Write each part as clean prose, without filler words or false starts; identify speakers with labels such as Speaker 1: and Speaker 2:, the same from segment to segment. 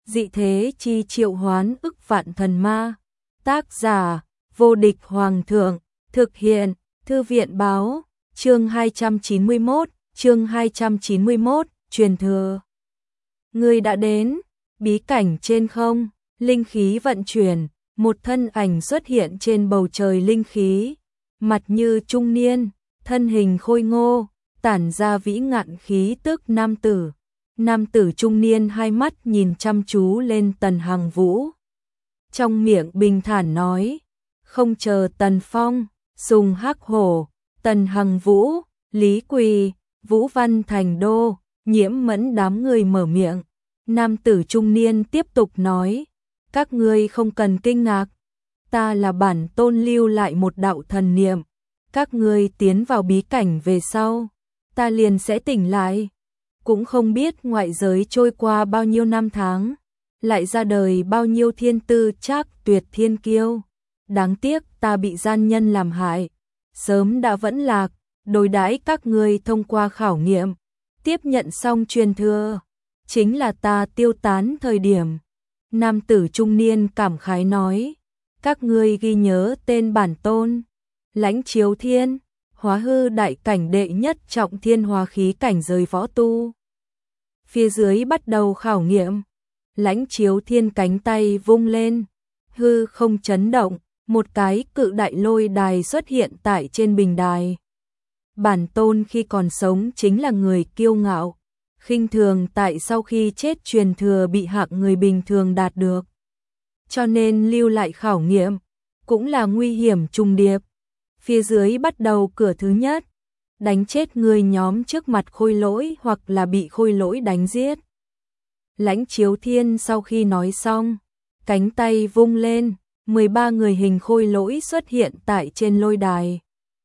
Speaker 1: dị thế chi triệu hoán ức vạn thần ma. Tác giả, vô địch hoàng thượng, thực hiện, thư viện báo, chương 291, truyền thừa. Người đã đến, bí cảnh trên không, linh khí vận chuyển, một thân ảnh xuất hiện trên bầu trời linh khí, mặt như trung niên, thân hình khôi ngô, tản ra vĩ ngạn khí tức nam tử. Nam tử trung niên hai mắt nhìn chăm chú lên Tần Hằng Vũ. Trong miệng bình thản nói, không chờ Tần Phong, Sùng Hắc Hổ, Tần Hằng Vũ, Lý Quỳ, Vũ Văn Thành Đô, Nhiễm Mẫn đám người mở miệng. Nam tử trung niên tiếp tục nói, các ngươi không cần kinh ngạc, ta là bản tôn lưu lại một đạo thần niệm, các ngươi tiến vào bí cảnh về sau, ta liền sẽ tỉnh lại. Cũng không biết ngoại giới trôi qua bao nhiêu năm tháng, lại ra đời bao nhiêu thiên tư trác tuyệt thiên kiêu. Đáng tiếc ta bị gian nhân làm hại, sớm đã vẫn lạc, đối đãi các ngươi thông qua khảo nghiệm, tiếp nhận xong truyền thừa, chính là ta tiêu tán thời điểm. Nam tử trung niên cảm khái nói, các ngươi ghi nhớ tên bản tôn, Lãnh Chiếu Thiên, hóa hư đại cảnh đệ nhất trọng thiên hóa khí cảnh giới võ tu. Phía dưới bắt đầu khảo nghiệm, Lãnh Chiếu Thiên cánh tay vung lên, hư không chấn động, một cái cự đại lôi đài xuất hiện tại trên bình đài. Bản tôn khi còn sống chính là người kiêu ngạo, khinh thường tại sau khi chết truyền thừa bị hạng người bình thường đạt được. Cho nên lưu lại khảo nghiệm, cũng là nguy hiểm trùng điệp. Phía dưới bắt đầu cửa thứ nhất, đánh chết người nhóm trước mặt khôi lỗi hoặc là bị khôi lỗi đánh giết. Lãnh Chiếu Thiên sau khi nói xong, cánh tay vung lên, 13 người hình khôi lỗi xuất hiện tại trên lôi đài.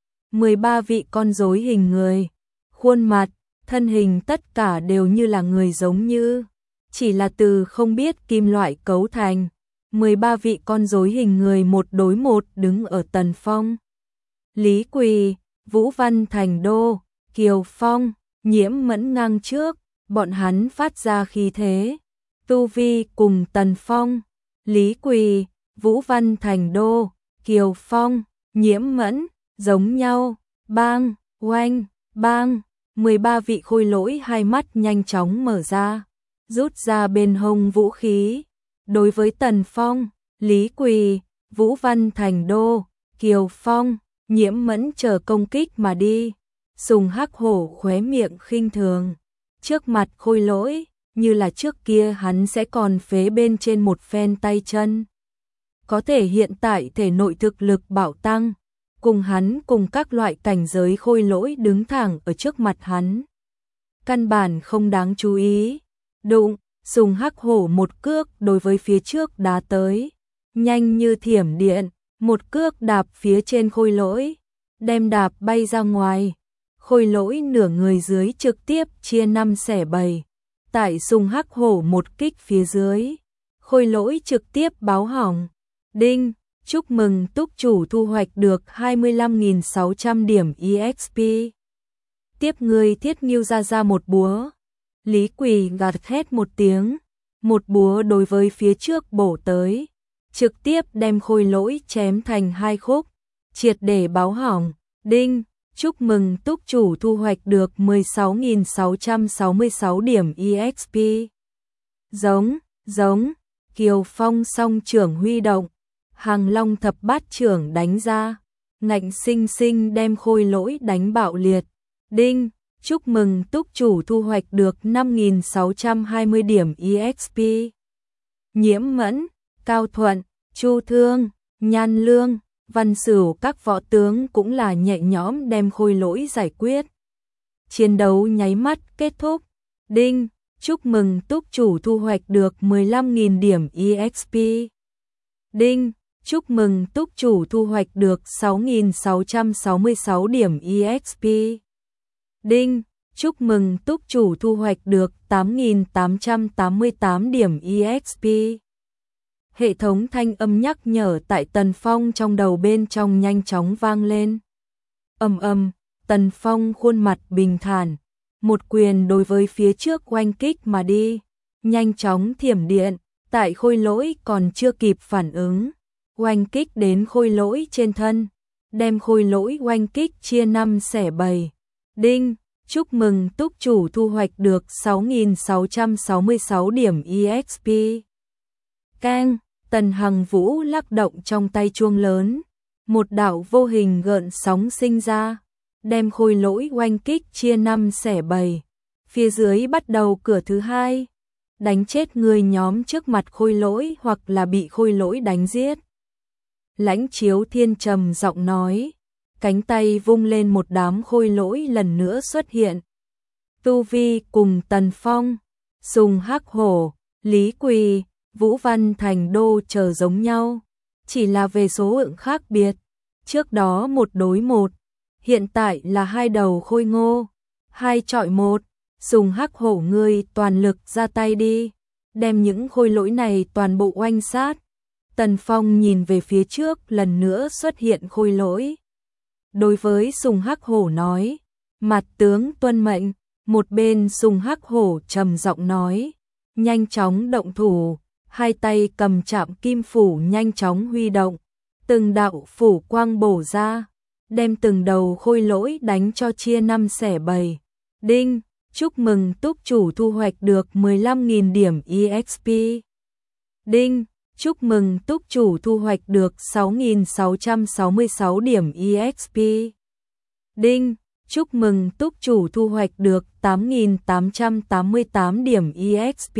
Speaker 1: 13 vị con rối hình người, khuôn mặt, thân hình tất cả đều như là người giống như, chỉ là từ không biết kim loại cấu thành. 13 vị con rối hình người một đối một đứng ở Tần Phong, Lý Quỳ, Vũ Văn Thành Đô, Kiều Phong, Nhiễm Mẫn ngang trước, bọn hắn phát ra khí thế, tu vi cùng Tần Phong, Lý Quỳ, Vũ Văn Thành Đô, Kiều Phong, Nhiễm Mẫn, giống nhau, bang, oanh, bang, 13 vị khôi lỗi hai mắt nhanh chóng mở ra, rút ra bên hông vũ khí. Đối với Tần Phong, Lý Quỳ, Vũ Văn Thành Đô, Kiều Phong, Nhiễm Mẫn chờ công kích mà đi. Sùng Hắc Hổ khóe miệng khinh thường, trước mặt khôi lỗi, như là trước kia hắn sẽ còn phế bên trên một phen tay chân. Có thể hiện tại thể nội thực lực bạo tăng, cùng hắn cùng các loại cảnh giới khôi lỗi đứng thẳng ở trước mặt hắn. Căn bản không đáng chú ý. Đụng, Sùng Hắc Hổ một cước đối với phía trước đá tới, nhanh như thiểm điện, một cước đạp phía trên khôi lỗi, đem đạp bay ra ngoài. Khôi lỗi nửa người dưới trực tiếp chia 5 xẻ 7. Tại Sùng Hắc Hổ một kích phía dưới, khôi lỗi trực tiếp báo hỏng. Đinh, chúc mừng túc chủ thu hoạch được 25.600 điểm EXP. Tiếp người Thiết Ngưu ra một búa. Lý Quỳ gạt hét một tiếng, một búa đối với phía trước bổ tới, trực tiếp đem khôi lỗi chém thành 2 khúc, triệt để báo hỏng. Đinh, chúc mừng túc chủ thu hoạch được 16.666 điểm EXP. Giống, Kiều Phong song trưởng huy động, Hàng Long thập bát trưởng đánh ra, ngạnh sinh sinh đem khôi lỗi đánh bạo liệt. Đinh, chúc mừng túc chủ thu hoạch được 5.620 điểm EXP. Nhiễm Mẫn, Cao Thuận, Chu Thương, Nhan Lương, Văn Sửu các võ tướng cũng là nhẹ nhõm đem khôi lỗi giải quyết. Chiến đấu nháy mắt kết thúc. Đinh, chúc mừng túc chủ thu hoạch được 15.000 điểm EXP. Đinh, chúc mừng túc chủ thu hoạch được 6.666 điểm EXP. Đinh, chúc mừng túc chủ thu hoạch được 8.888 điểm EXP. Hệ thống thanh âm nhắc nhở tại Tần Phong trong đầu bên trong nhanh chóng vang lên. Tần Phong khuôn mặt bình thản, một quyền đối với phía trước oanh kích mà đi, nhanh chóng thiểm điện, tại khôi lỗi còn chưa kịp phản ứng, oanh kích đến khôi lỗi trên thân, đem khôi lỗi oanh kích chia 5 xẻ 7. Đinh, chúc mừng túc chủ thu hoạch được 6.666 điểm EXP. Keng, Tần Hằng Vũ lắc động trong tay chuông lớn, một đạo vô hình gợn sóng sinh ra, đem khôi lỗi oanh kích chia 5 xẻ 7. Phía dưới bắt đầu cửa thứ 2, đánh chết người nhóm trước mặt khôi lỗi hoặc là bị khôi lỗi đánh giết. Lãnh Chiếu Thiên trầm giọng nói, cánh tay vung lên một đám khôi lỗi lần nữa xuất hiện. Tu Vi cùng Tần Phong, Sùng Hắc Hổ, Lý Quỳ, Vũ Văn Thành Đô chờ giống nhau, chỉ là về số lượng khác biệt. Trước đó 1 đối 1, hiện tại là 2 đầu khôi ngô, 2 chọi 1. Sùng Hắc Hổ ngươi toàn lực ra tay đi, đem những khôi lỗi này toàn bộ oanh sát. Tần Phong nhìn về phía trước, lần nữa xuất hiện khôi lỗi. Đối với Sùng Hắc Hổ nói, mặt tướng tuân mệnh. Một bên Sùng Hắc Hổ trầm giọng nói, nhanh chóng động thủ, hai tay cầm trạm kim phủ nhanh chóng huy động, từng đạo phủ quang bổ ra, đem từng đầu khôi lỗi đánh cho chia 5 xẻ 7. Đinh, chúc mừng túc chủ thu hoạch được 15.000 điểm EXP. Đinh, chúc mừng túc chủ thu hoạch được 6.666 điểm EXP. Đinh, chúc mừng túc chủ thu hoạch được 8.888 điểm EXP.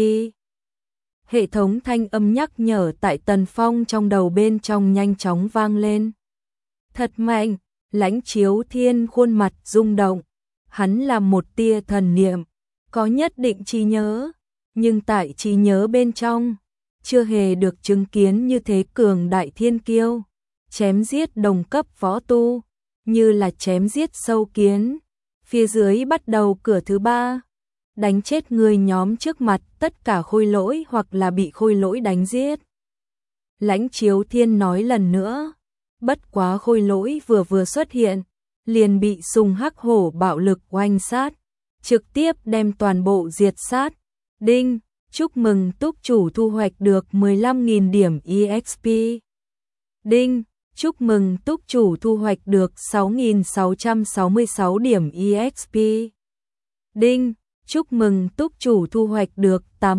Speaker 1: Hệ thống thanh âm nhắc nhở tại Tần Phong trong đầu bên trong nhanh chóng vang lên. Thật mạnh, Lãnh Chiếu Thiên khuôn mặt rung động. Hắn là một tia thần niệm, có nhất định trí nhớ, nhưng tại trí nhớ bên trong, chưa hề được chứng kiến như thế cường đại thiên kiêu, chém giết đồng cấp võ tu, như là chém giết sâu kiến. Phía dưới bắt đầu cửa thứ 3, đánh chết người nhóm trước mặt tất cả khôi lỗi hoặc là bị khôi lỗi đánh giết. Lãnh Chiếu Thiên nói lần nữa, bất quá khôi lỗi vừa xuất hiện, liền bị Sùng Hắc Hổ bạo lực oanh sát, trực tiếp đem toàn bộ diệt sát. Đinh, chúc mừng túc chủ thu hoạch được 15.000 điểm EXP. Đinh, chúc mừng túc chủ thu hoạch được 6.666 điểm EXP. Đinh, chúc mừng túc chủ thu hoạch được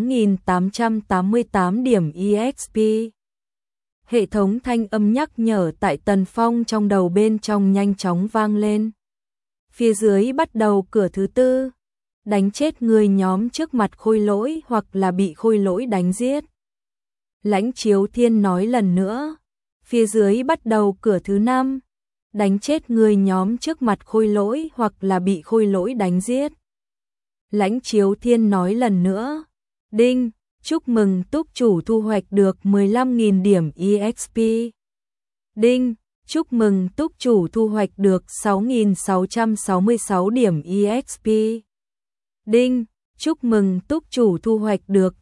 Speaker 1: 8.888 điểm EXP. Hệ thống thanh âm nhắc nhở tại Tần Phong trong đầu bên trong nhanh chóng vang lên. Phía dưới bắt đầu cửa thứ 4, đánh chết người nhóm trước mặt khôi lỗi hoặc là bị khôi lỗi đánh giết. Lãnh Chiếu Thiên nói lần nữa, phía dưới bắt đầu cửa thứ 5, đánh chết người nhóm trước mặt khôi lỗi hoặc là bị khôi lỗi đánh giết. Lãnh Chiếu Thiên nói lần nữa, đinh, chúc mừng túc chủ thu hoạch được 15.000 điểm EXP. Đinh, chúc mừng túc chủ thu hoạch được 6.666 điểm EXP. Đinh, chúc mừng túc chủ thu hoạch được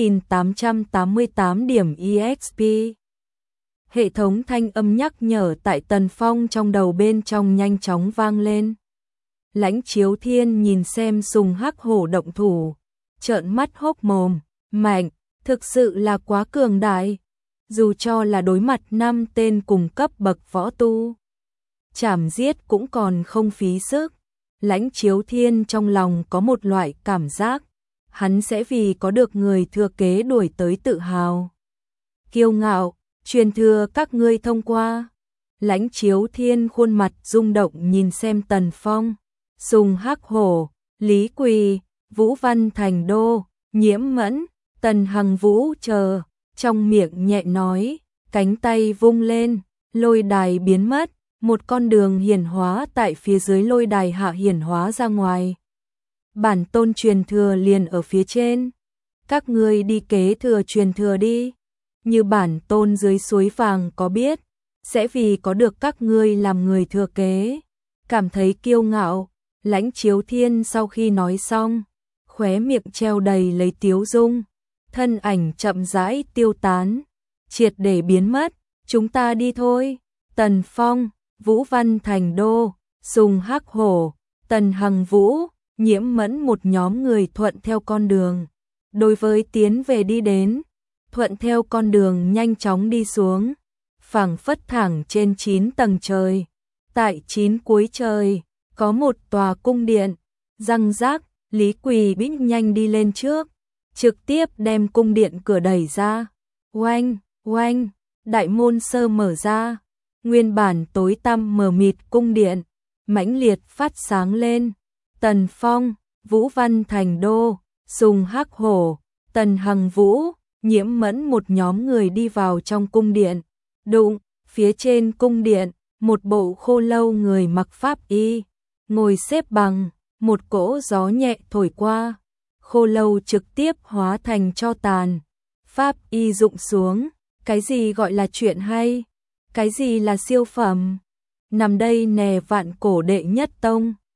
Speaker 1: 8.888 điểm EXP. Hệ thống thanh âm nhắc nhở tại Tần Phong trong đầu bên trong nhanh chóng vang lên. Lãnh Chiếu Thiên nhìn xem Sùng Hắc Hổ động thủ, trợn mắt hốc mồm, mạnh, thực sự là quá cường đại, dù cho là đối mặt 5 tên cùng cấp bậc võ tu, chảm giết cũng còn không phí sức. Lãnh Chiếu Thiên trong lòng có một loại cảm giác, hắn sẽ vì có được người thừa kế đuổi tới tự hào. Kiêu ngạo, truyền thừa các ngươi thông qua. Lãnh Chiếu Thiên khuôn mặt rung động nhìn xem Tần Phong, Sùng Hắc Hổ, Lý Quỳ, Vũ Văn Thành Đô, Nhiễm Mẫn, Tần Hằng Vũ chờ, trong miệng nhẹ nói, cánh tay vung lên, lôi đài biến mất, một con đường hiển hóa tại phía dưới lôi đài hạ hiển hóa ra ngoài. Bản tôn truyền thừa liền ở phía trên, các ngươi đi kế thừa truyền thừa đi, như bản tôn dưới suối vàng có biết, sẽ vì có được các ngươi làm người thừa kế, cảm thấy kiêu ngạo. Lãnh Chiếu Thiên sau khi nói xong, khóe miệng treo đầy lấy tiếu dung, thân ảnh chậm rãi tiêu tán, triệt để biến mất. Chúng ta đi thôi. Tần Phong, Vũ Văn Thành Đô, Sùng Hắc Hổ, Tần Hằng Vũ, Nhiễm Mẫn một nhóm người thuận theo con đường. Đối với tiến về đi đến, thuận theo con đường nhanh chóng đi xuống, phảng phất thẳng trên 9 tầng trời. Tại 9 cuối trời, có một tòa cung điện, răng rác, Lý Quỳ Bích nhanh đi lên trước, trực tiếp đem cung điện cửa đẩy ra. Oanh, oanh, đại môn sơ mở ra, nguyên bản tối tăm mờ mịt cung điện, mãnh liệt phát sáng lên. Tần Phong, Vũ Văn Thành Đô, Sùng Hắc Hổ, Tần Hằng Vũ, Nhiễm Mẫn một nhóm người đi vào trong cung điện. Đụng, phía trên cung điện, một bộ khô lâu người mặc pháp y, ngồi xếp bằng, một cỗ gió nhẹ thổi qua, khô lâu trực tiếp hóa thành tro tàn. Pháp y rụng xuống, cái gì gọi là chuyện hay? Cái gì là siêu phẩm? Nằm đây nè, vạn cổ đệ nhất tông.